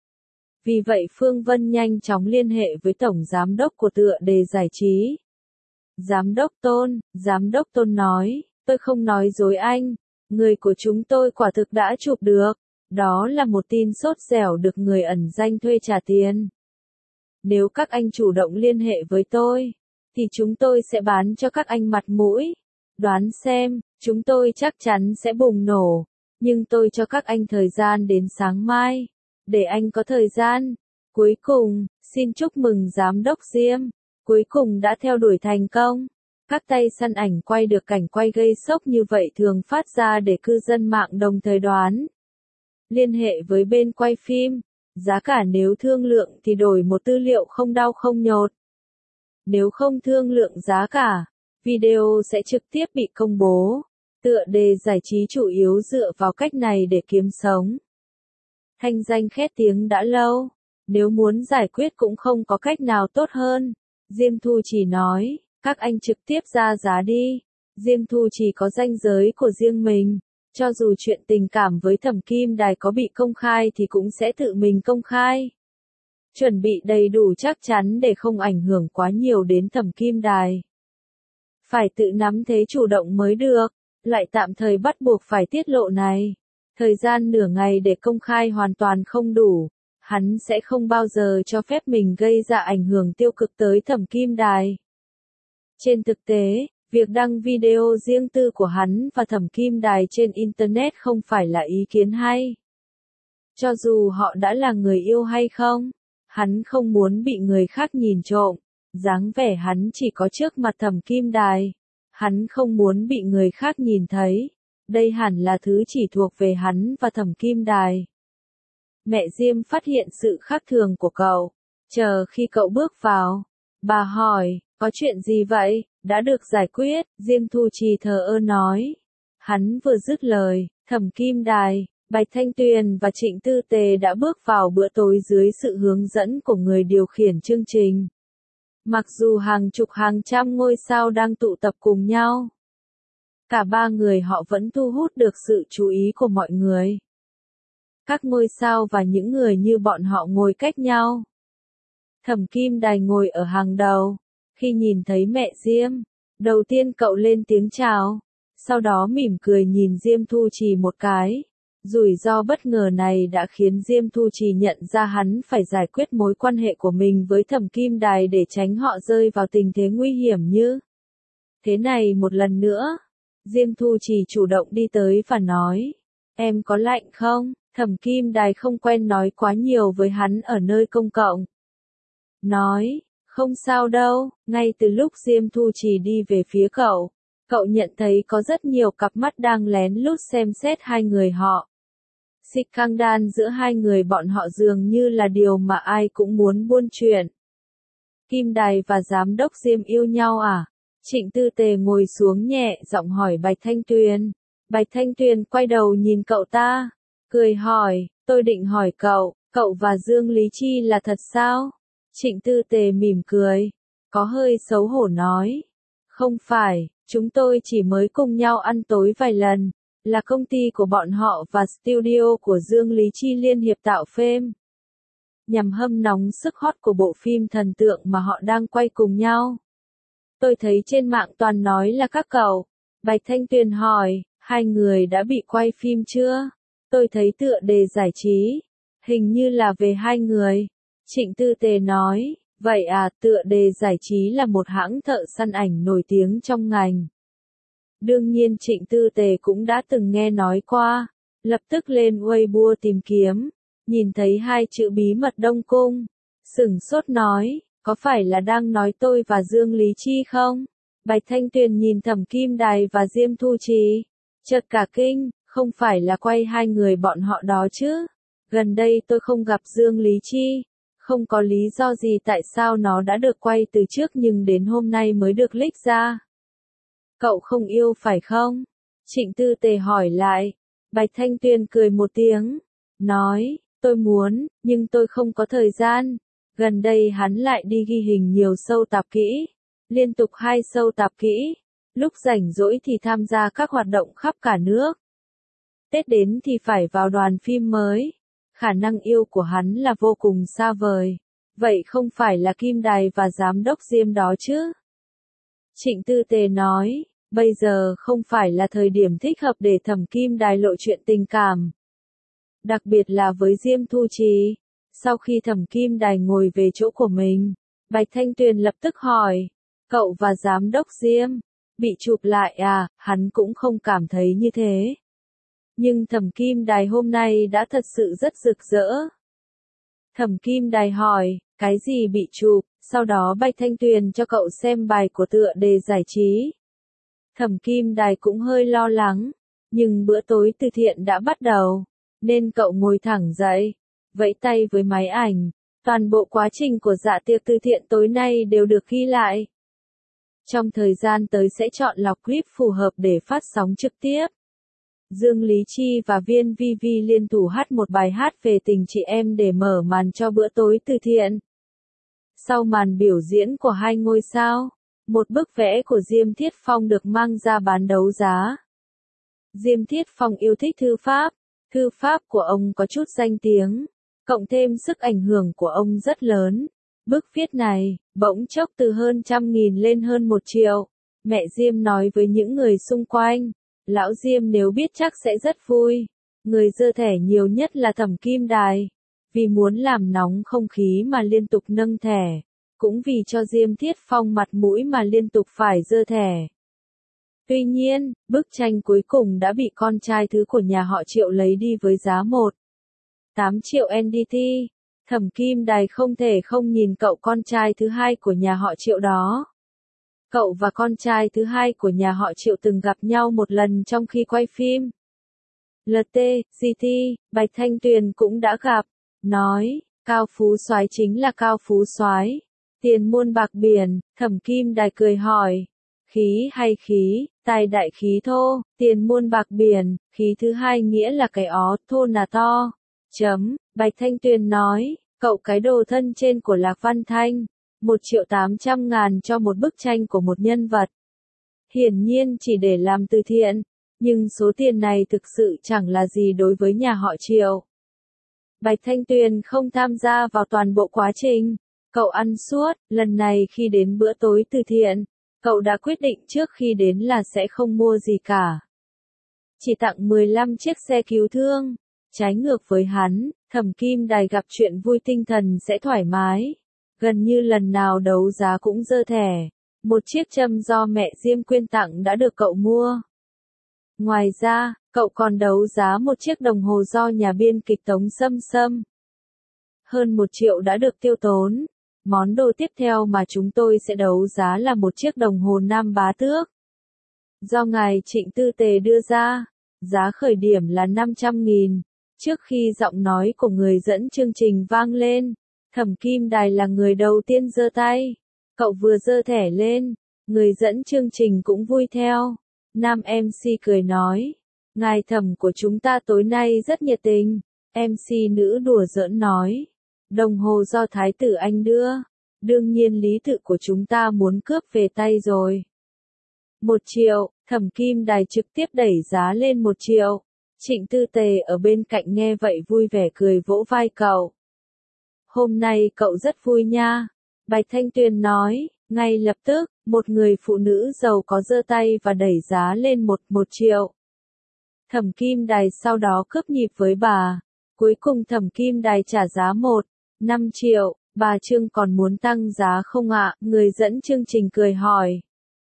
Vì vậy Phương Vân nhanh chóng liên hệ với Tổng Giám đốc của tựa đề giải trí. Giám đốc Tôn, Giám đốc Tôn nói, tôi không nói dối anh. Người của chúng tôi quả thực đã chụp được. Đó là một tin sốt dẻo được người ẩn danh thuê trả tiền. Nếu các anh chủ động liên hệ với tôi, thì chúng tôi sẽ bán cho các anh mặt mũi. Đoán xem, chúng tôi chắc chắn sẽ bùng nổ. Nhưng tôi cho các anh thời gian đến sáng mai. Để anh có thời gian. Cuối cùng, xin chúc mừng Giám đốc Diêm. Cuối cùng đã theo đuổi thành công. Các tay săn ảnh quay được cảnh quay gây sốc như vậy thường phát ra để cư dân mạng đồng thời đoán. Liên hệ với bên quay phim. Giá cả nếu thương lượng thì đổi một tư liệu không đau không nhột. Nếu không thương lượng giá cả, video sẽ trực tiếp bị công bố. Tựa đề giải trí chủ yếu dựa vào cách này để kiếm sống. Thanh danh khét tiếng đã lâu. Nếu muốn giải quyết cũng không có cách nào tốt hơn. Diêm Thu Trì nói, các anh trực tiếp ra giá đi. Diêm Thu Trì có ranh giới của riêng mình. Cho dù chuyện tình cảm với Thẩm Kim Đài có bị công khai thì cũng sẽ tự mình công khai. chuẩn bị đầy đủ chắc chắn để không ảnh hưởng quá nhiều đến Thẩm Kim Đài. Phải tự nắm thế chủ động mới được, lại tạm thời bắt buộc phải tiết lộ này. Thời gian nửa ngày để công khai hoàn toàn không đủ, hắn sẽ không bao giờ cho phép mình gây ra ảnh hưởng tiêu cực tới Thẩm Kim Đài. Trên thực tế, việc đăng video riêng tư của hắn và Thẩm Kim Đài trên Internet không phải là ý kiến hay. Cho dù họ đã là người yêu hay không, hắn không muốn bị người khác nhìn trộm, dáng vẻ hắn chỉ có trước mặt Thẩm Kim Đài. Hắn không muốn bị người khác nhìn thấy, đây hẳn là thứ chỉ thuộc về hắn và Thẩm Kim Đài. Mẹ Diêm phát hiện sự khác thường của cậu, chờ khi cậu bước vào, bà hỏi, có chuyện gì vậy, đã được giải quyết, Diêm Thu Trì thờ ơ nói. Hắn vừa dứt lời, Thẩm Kim Đài, Bạch Thanh Tuyền và Trịnh Tư Tề đã bước vào bữa tối dưới sự hướng dẫn của người điều khiển chương trình. Mặc dù hàng chục hàng trăm ngôi sao đang tụ tập cùng nhau, cả ba người họ vẫn thu hút được sự chú ý của mọi người. Các ngôi sao và những người như bọn họ ngồi cách nhau. Thẩm Kim Đài ngồi ở hàng đầu. Khi nhìn thấy mẹ Diêm, đầu tiên cậu lên tiếng chào, sau đó mỉm cười nhìn Diêm Thu Trì một cái. Rủi ro bất ngờ này đã khiến Diêm Thu Trì nhận ra hắn phải giải quyết mối quan hệ của mình với Thẩm Kim Đài để tránh họ rơi vào tình thế nguy hiểm như thế này một lần nữa. Diêm Thu Trì chủ động đi tới và nói, em có lạnh không? Thẩm Kim Đài không quen nói quá nhiều với hắn ở nơi công cộng. Nói, không sao đâu, ngay từ lúc Diêm Thu Trì đi về phía cậu, cậu nhận thấy có rất nhiều cặp mắt đang lén lút xem xét hai người họ. Scandal giữa hai người bọn họ dường như là điều mà ai cũng muốn buôn chuyện. Kim Đài và Giám đốc Diêm yêu nhau à? Trịnh Tư Tề ngồi xuống nhẹ giọng hỏi Bạch Thanh Tuyền. Bạch Thanh Tuyền quay đầu nhìn cậu ta, cười hỏi, tôi định hỏi cậu, cậu và Dương Lý Chi là thật sao? Trịnh Tư Tề mỉm cười, có hơi xấu hổ nói, không phải, chúng tôi chỉ mới cùng nhau ăn tối vài lần, là công ty của bọn họ và studio của Dương Lý Chi liên hiệp tạo phim. Nhằm hâm nóng sức hot của bộ phim thần tượng mà họ đang quay cùng nhau. Tôi thấy trên mạng toàn nói là các cậu. Bạch Thanh Tuyền hỏi, hai người đã bị quay phim chưa? Tôi thấy tựa đề giải trí, hình như là về hai người. Trịnh Tư Tề nói, vậy à, tựa đề giải trí là một hãng thợ săn ảnh nổi tiếng trong ngành. Đương nhiên Trịnh Tư Tề cũng đã từng nghe nói qua, lập tức lên Weibo tìm kiếm, nhìn thấy hai chữ bí mật Đông Cung, sửng sốt nói, có phải là đang nói tôi và Dương Lý Chi không? Bạch Thanh Tuyền nhìn Thẩm Kim Đài và Diêm Thu Trì, chợt cả kinh, không phải là quay hai người bọn họ đó chứ? Gần đây tôi không gặp Dương Lý Chi, không có lý do gì tại sao nó đã được quay từ trước nhưng đến hôm nay mới được leak ra. Cậu không yêu phải không? Trịnh Tư Tề hỏi lại. Bạch Thanh Tuyền cười một tiếng, nói, tôi muốn, nhưng tôi không có thời gian. Gần đây hắn lại đi ghi hình nhiều show tạp kỹ, liên tục hai show tạp kỹ, lúc rảnh rỗi thì tham gia các hoạt động khắp cả nước. Tết đến thì phải vào đoàn phim mới, khả năng yêu của hắn là vô cùng xa vời, vậy không phải là Kim Đài và Giám đốc Diêm đó chứ? Trịnh Tư Tề nói, bây giờ không phải là thời điểm thích hợp để Thẩm Kim Đài lộ chuyện tình cảm. Đặc biệt là với Diêm Thu Trì. Sau khi Thẩm Kim Đài ngồi về chỗ của mình, Bạch Thanh Tuyền lập tức hỏi, cậu và Giám đốc Diêm, bị chụp lại à? Hắn cũng không cảm thấy như thế. Nhưng Thẩm Kim Đài hôm nay đã thật sự rất rực rỡ. Thẩm Kim Đài hỏi, cái gì bị chụp? Sau đó Bạch Thanh Tuyền cho cậu xem bài của tựa đề giải trí. Thẩm Kim Đài cũng hơi lo lắng, nhưng bữa tối từ thiện đã bắt đầu, nên cậu ngồi thẳng dậy, vẫy tay với máy ảnh, toàn bộ quá trình của dạ tiệc từ thiện tối nay đều được ghi lại. Trong thời gian tới sẽ chọn lọc clip phù hợp để phát sóng trực tiếp. Dương Lý Chi và Viên Vi Vi liên thủ hát một bài hát về tình chị em để mở màn cho bữa tối từ thiện. Sau màn biểu diễn của hai ngôi sao, một bức vẽ của Diêm Thiết Phong được mang ra bán đấu giá. Diêm Thiết Phong yêu thích thư pháp, thư pháp của ông có chút danh tiếng, Cộng thêm sức ảnh hưởng của ông rất lớn. Bức viết này, bỗng chốc từ hơn trăm nghìn lên hơn một triệu. Mẹ Diêm nói với những người xung quanh. Lão Diêm nếu biết chắc sẽ rất vui. Người giơ thẻ nhiều nhất là Thẩm Kim Đài. Vì muốn làm nóng không khí mà liên tục nâng thẻ. Cũng vì cho Diêm Thiết Phong mặt mũi mà liên tục phải giơ thẻ. Tuy nhiên, bức tranh cuối cùng đã bị con trai thứ của nhà họ Triệu lấy đi với giá một phẩy tám triệu en đê tê. Thẩm Kim Đài không thể không nhìn cậu con trai thứ hai của nhà họ Triệu đó. Cậu và con trai thứ hai của nhà họ Triệu từng gặp nhau một lần trong khi quay phim. lờ tê, giê tê, Bạch Thanh Tuyền cũng đã gặp. Nói, Cao Phú Soái chính là Cao Phú Soái. Tiền muôn bạc biển, Thẩm Kim Đài cười hỏi. Khí hay khí, tài đại khí thô, tiền muôn bạc biển, khí thứ hai nghĩa là cái ó, thô là to. Chấm, Bạch Thanh Tuyền nói, cậu cái đồ thân trên của Lạc Văn Thanh, một triệu tám trăm ngàn cho một bức tranh của một nhân vật. Hiển nhiên chỉ để làm từ thiện, nhưng số tiền này thực sự chẳng là gì đối với nhà họ Triệu. Bạch Thanh Tuyền không tham gia vào toàn bộ quá trình, cậu ăn suốt, lần này khi đến bữa tối từ thiện, cậu đã quyết định trước khi đến là sẽ không mua gì cả. Chỉ tặng mười lăm chiếc xe cứu thương. Trái ngược với hắn, Thẩm Kim Đài gặp chuyện vui tinh thần sẽ thoải mái. Gần như lần nào đấu giá cũng giơ thẻ. Một chiếc châm do mẹ Diêm quyên tặng đã được cậu mua. Ngoài ra, cậu còn đấu giá một chiếc đồng hồ do nhà biên kịch Tống Sâm Sâm. Hơn một triệu đã được tiêu tốn. Món đồ tiếp theo mà chúng tôi sẽ đấu giá là một chiếc đồng hồ Nam Bá Tước. Do ngài Trịnh Tư Tề đưa ra, giá khởi điểm là năm trăm nghìn. Trước khi giọng nói của người dẫn chương trình vang lên, Thẩm Kim Đài là người đầu tiên giơ tay. Cậu vừa giơ thẻ lên, người dẫn chương trình cũng vui theo. Nam em xê cười nói, ngài Thẩm của chúng ta tối nay rất nhiệt tình. em xê nữ đùa giỡn nói, đồng hồ do Thái tử Anh đưa, đương nhiên lý tự của chúng ta muốn cướp về tay rồi. Một triệu, Thẩm Kim Đài trực tiếp đẩy giá lên một triệu. Trịnh Tư Tề ở bên cạnh nghe vậy vui vẻ cười vỗ vai cậu. Hôm nay cậu rất vui nha. Bạch Thanh Tuyền nói, ngay lập tức, một người phụ nữ giàu có giơ tay và đẩy giá lên một, một triệu. Thẩm Kim Đài sau đó cướp nhịp với bà. Cuối cùng Thẩm Kim Đài trả giá một, năm triệu. Bà Trương còn muốn tăng giá không ạ? Người dẫn chương trình cười hỏi.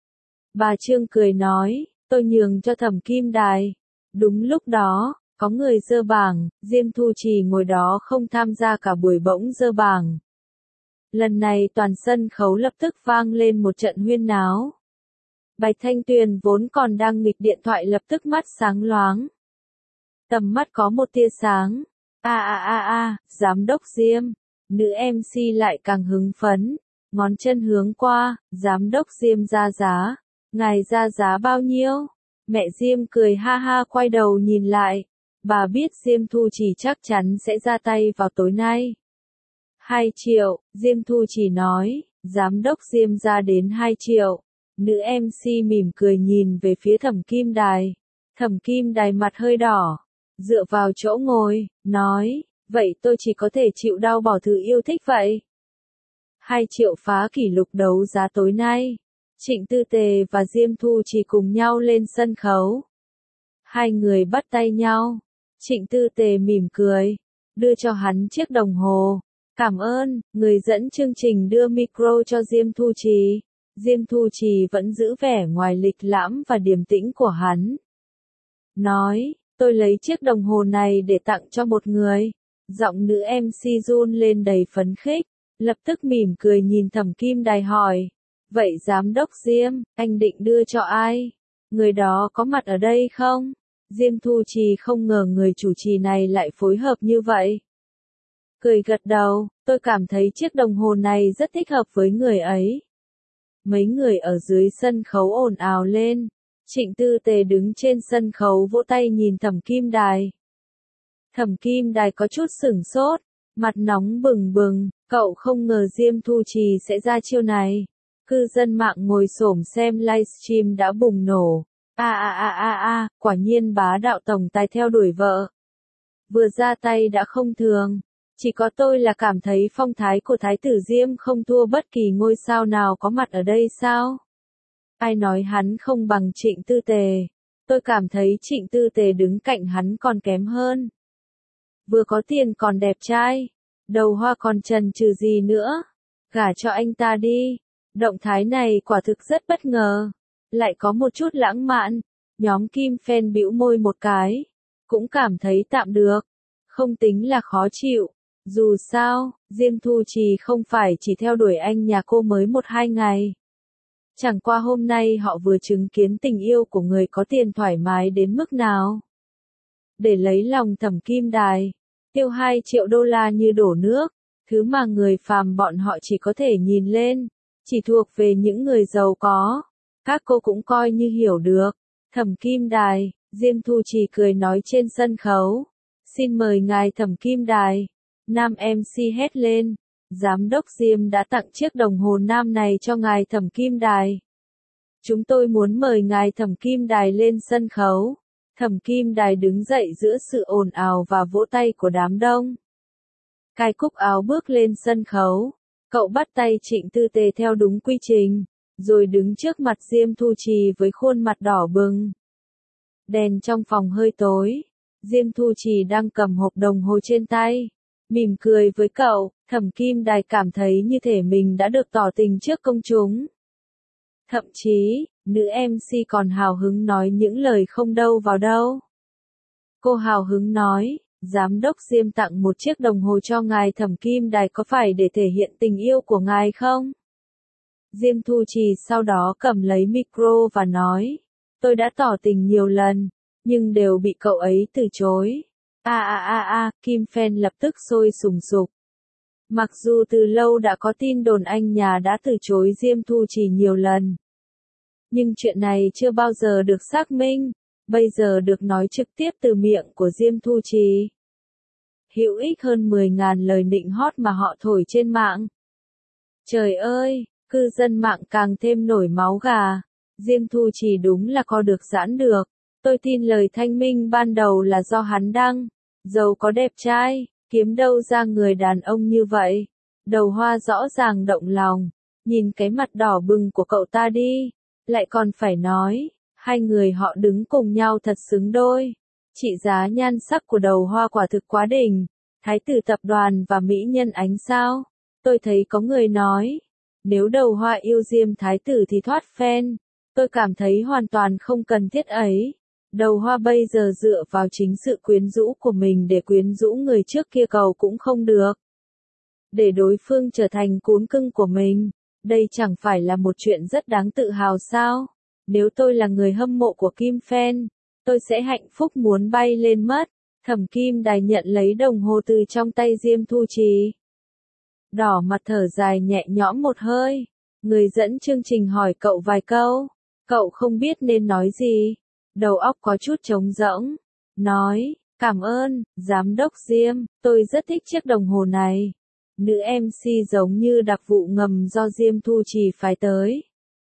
Bà Trương cười nói, tôi nhường cho Thẩm Kim Đài. Đúng lúc đó, có người giơ bảng, Diêm Thu Trì ngồi đó không tham gia cả buổi bỗng giơ bảng. Lần này toàn sân khấu lập tức vang lên một trận huyên náo. Bạch Thanh Tuyền vốn còn đang nghịch điện thoại lập tức mắt sáng loáng. Tầm mắt có một tia sáng. A a a a, giám đốc Diêm. Nữ em xê lại càng hứng phấn. Ngón chân hướng qua, giám đốc Diêm ra giá. Ngài ra giá bao nhiêu? Mẹ Diêm cười ha ha quay đầu nhìn lại. Bà biết Diêm Thu Trì chắc chắn sẽ ra tay vào tối nay. Hai triệu, Diêm Thu Trì nói, giám đốc Diêm ra đến hai triệu. Nữ em xê mỉm cười nhìn về phía Thẩm Kim Đài. Thẩm Kim Đài mặt hơi đỏ, dựa vào chỗ ngồi, nói, vậy tôi chỉ có thể chịu đau bỏ thứ yêu thích vậy. Hai triệu phá kỷ lục đấu giá tối nay. Trịnh Tư Tề và Diêm Thu Trì cùng nhau lên sân khấu. Hai người bắt tay nhau. Trịnh Tư Tề mỉm cười, đưa cho hắn chiếc đồng hồ. Cảm ơn, người dẫn chương trình đưa micro cho Diêm Thu Trì. Diêm Thu Trì vẫn giữ vẻ ngoài lịch lãm và điềm tĩnh của hắn. Nói, tôi lấy chiếc đồng hồ này để tặng cho một người. Giọng nữ em xê run lên đầy phấn khích, lập tức mỉm cười nhìn Thẩm Kim Đài hỏi. Vậy giám đốc Diêm, anh định đưa cho ai? Người đó có mặt ở đây không? Diêm Thu Trì không ngờ người chủ trì này lại phối hợp như vậy. Cười gật đầu, tôi cảm thấy chiếc đồng hồ này rất thích hợp với người ấy. Mấy người ở dưới sân khấu ồn ào lên. Trịnh Tư Tề đứng trên sân khấu vỗ tay nhìn Thẩm Kim Đài. Thẩm Kim Đài có chút sửng sốt, mặt nóng bừng bừng, cậu không ngờ Diêm Thu Trì sẽ ra chiêu này. Cư dân mạng ngồi xổm xem livestream đã bùng nổ. A a a a a, quả nhiên bá đạo tổng tài theo đuổi vợ. Vừa ra tay đã không thường. Chỉ có tôi là cảm thấy phong thái của Thái tử Diêm không thua bất kỳ ngôi sao nào có mặt ở đây sao? Ai nói hắn không bằng Trịnh Tư Tề? Tôi cảm thấy Trịnh Tư Tề đứng cạnh hắn còn kém hơn. Vừa có tiền còn đẹp trai, đầu hoa còn chần chừ gì nữa, gả cho anh ta đi. Động thái này quả thực rất bất ngờ, lại có một chút lãng mạn. Nhóm Kim Fan bĩu môi một cái, cũng cảm thấy tạm được, không tính là khó chịu. Dù sao, Diêm Thu Trì không phải chỉ theo đuổi anh nhà cô mới một hai ngày. Chẳng qua hôm nay họ vừa chứng kiến tình yêu của người có tiền thoải mái đến mức nào. Để lấy lòng Thẩm Kim Đài, tiêu hai triệu đô la như đổ nước, thứ mà người phàm bọn họ chỉ có thể nhìn lên, chỉ thuộc về những người giàu có. Các cô cũng coi như hiểu được. Thẩm Kim Đài, Diêm Thu Trì cười nói trên sân khấu. Xin mời ngài Thẩm Kim Đài. Nam em xê hét lên. Giám đốc Diêm đã tặng chiếc đồng hồ nam này cho ngài Thẩm Kim Đài. Chúng tôi muốn mời ngài Thẩm Kim Đài lên sân khấu. Thẩm Kim Đài đứng dậy giữa sự ồn ào và vỗ tay của đám đông. Cài cúc áo bước lên sân khấu. Cậu bắt tay Trịnh Tư Tề theo đúng quy trình, rồi đứng trước mặt Diêm Thu Trì với khuôn mặt đỏ bừng. Đèn trong phòng hơi tối. Diêm Thu Trì đang cầm hộp đồng hồ trên tay, mỉm cười với cậu. Thẩm Kim Đài cảm thấy như thể mình đã được tỏ tình trước công chúng. Thậm chí, nữ em xê còn hào hứng nói những lời không đâu vào đâu. Cô hào hứng nói, giám đốc Diêm tặng một chiếc đồng hồ cho ngài Thẩm Kim Đài có phải để thể hiện tình yêu của ngài không? Diêm Thu Trì sau đó cầm lấy micro và nói, tôi đã tỏ tình nhiều lần, nhưng đều bị cậu ấy từ chối. A a a a, Kim Fan lập tức sôi sùng sục. Mặc dù từ lâu đã có tin đồn anh nhà đã từ chối Diêm Thu Trì nhiều lần, nhưng chuyện này chưa bao giờ được xác minh, bây giờ được nói trực tiếp từ miệng của Diêm Thu Trì. Hữu ích hơn mười nghìn lời nịnh hót mà họ thổi trên mạng. Trời ơi, cư dân mạng càng thêm nổi máu gà. Diêm Thu Trì đúng là co được giãn được. Tôi tin lời thanh minh ban đầu là do hắn đăng. Giàu có đẹp trai, kiếm đâu ra người đàn ông như vậy. Đầu hoa rõ ràng động lòng. Nhìn cái mặt đỏ bừng của cậu ta đi. Lại còn phải nói, hai người họ đứng cùng nhau thật xứng đôi. Trị giá nhan sắc của đầu hoa quả thực quá đỉnh. Thái tử tập đoàn và mỹ nhân ánh sao. Tôi thấy có người nói, nếu đầu hoa yêu Diêm Thái tử thì thoát fan. Tôi cảm thấy hoàn toàn không cần thiết ấy. Đầu hoa bây giờ dựa vào chính sự quyến rũ của mình để quyến rũ người trước kia cầu cũng không được. Để đối phương trở thành cún cưng của mình, đây chẳng phải là một chuyện rất đáng tự hào sao? Nếu tôi là người hâm mộ của Kim Fan, tôi sẽ hạnh phúc muốn bay lên mất. Thẩm Kim Đài nhận lấy đồng hồ từ trong tay Diêm Thu Trì. Đỏ mặt thở dài nhẹ nhõm một hơi. Người dẫn chương trình hỏi cậu vài câu. Cậu không biết nên nói gì. Đầu óc có chút trống rỗng. Nói, cảm ơn, giám đốc Diêm, tôi rất thích chiếc đồng hồ này. Nữ em xê giống như đặc vụ ngầm do Diêm Thu Trì phái tới.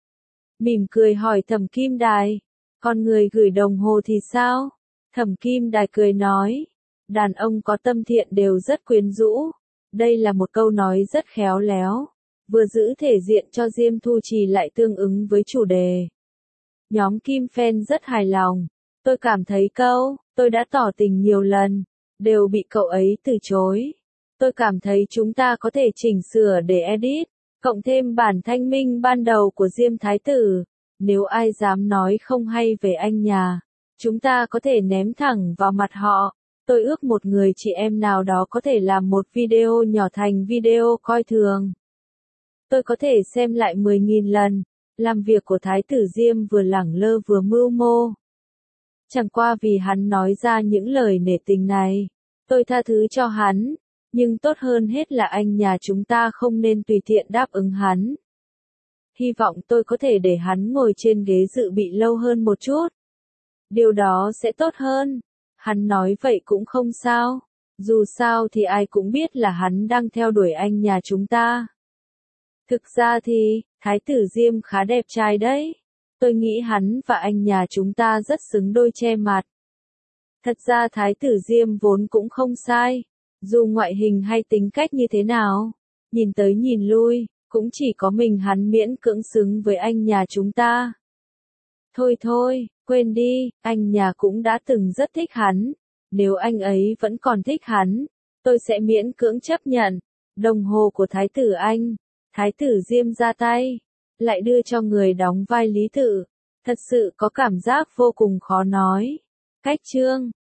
Mỉm cười hỏi Thẩm Kim Đài, con người gửi đồng hồ thì sao? Thẩm Kim Đài cười nói, đàn ông có tâm thiện đều rất quyến rũ. Đây là một câu nói rất khéo léo, vừa giữ thể diện cho Diêm Thu Trì lại tương ứng với chủ đề. Nhóm Kim Fan rất hài lòng. Tôi cảm thấy câu, tôi đã tỏ tình nhiều lần, đều bị cậu ấy từ chối. Tôi cảm thấy chúng ta có thể chỉnh sửa để edit, cộng thêm bản thanh minh ban đầu của Diêm Thái tử. Nếu ai dám nói không hay về anh nhà, chúng ta có thể ném thẳng vào mặt họ. Tôi ước một người chị em nào đó có thể làm một video nhỏ thành video coi thường. Tôi có thể xem lại mười nghìn lần. Làm việc của Thái tử Diêm vừa lẳng lơ vừa mưu mô. Chẳng qua vì hắn nói ra những lời nể tình này, tôi tha thứ cho hắn, nhưng tốt hơn hết là anh nhà chúng ta không nên tùy tiện đáp ứng hắn. Hy vọng tôi có thể để hắn ngồi trên ghế dự bị lâu hơn một chút. Điều đó sẽ tốt hơn. Hắn nói vậy cũng không sao. Dù sao thì ai cũng biết là hắn đang theo đuổi anh nhà chúng ta. Thực ra thì, Thái tử Diêm khá đẹp trai đấy. Tôi nghĩ hắn và anh nhà chúng ta rất xứng đôi che mặt. Thật ra Thái tử Diêm vốn cũng không sai. Dù ngoại hình hay tính cách như thế nào, nhìn tới nhìn lui, cũng chỉ có mình hắn miễn cưỡng xứng với anh nhà chúng ta. Thôi thôi, quên đi, anh nhà cũng đã từng rất thích hắn. Nếu anh ấy vẫn còn thích hắn, tôi sẽ miễn cưỡng chấp nhận. Đồng hồ của thái tử Anh, thái tử Diêm ra tay, lại đưa cho người đóng vai Lý Tự. Thật sự có cảm giác vô cùng khó nói. Cách chương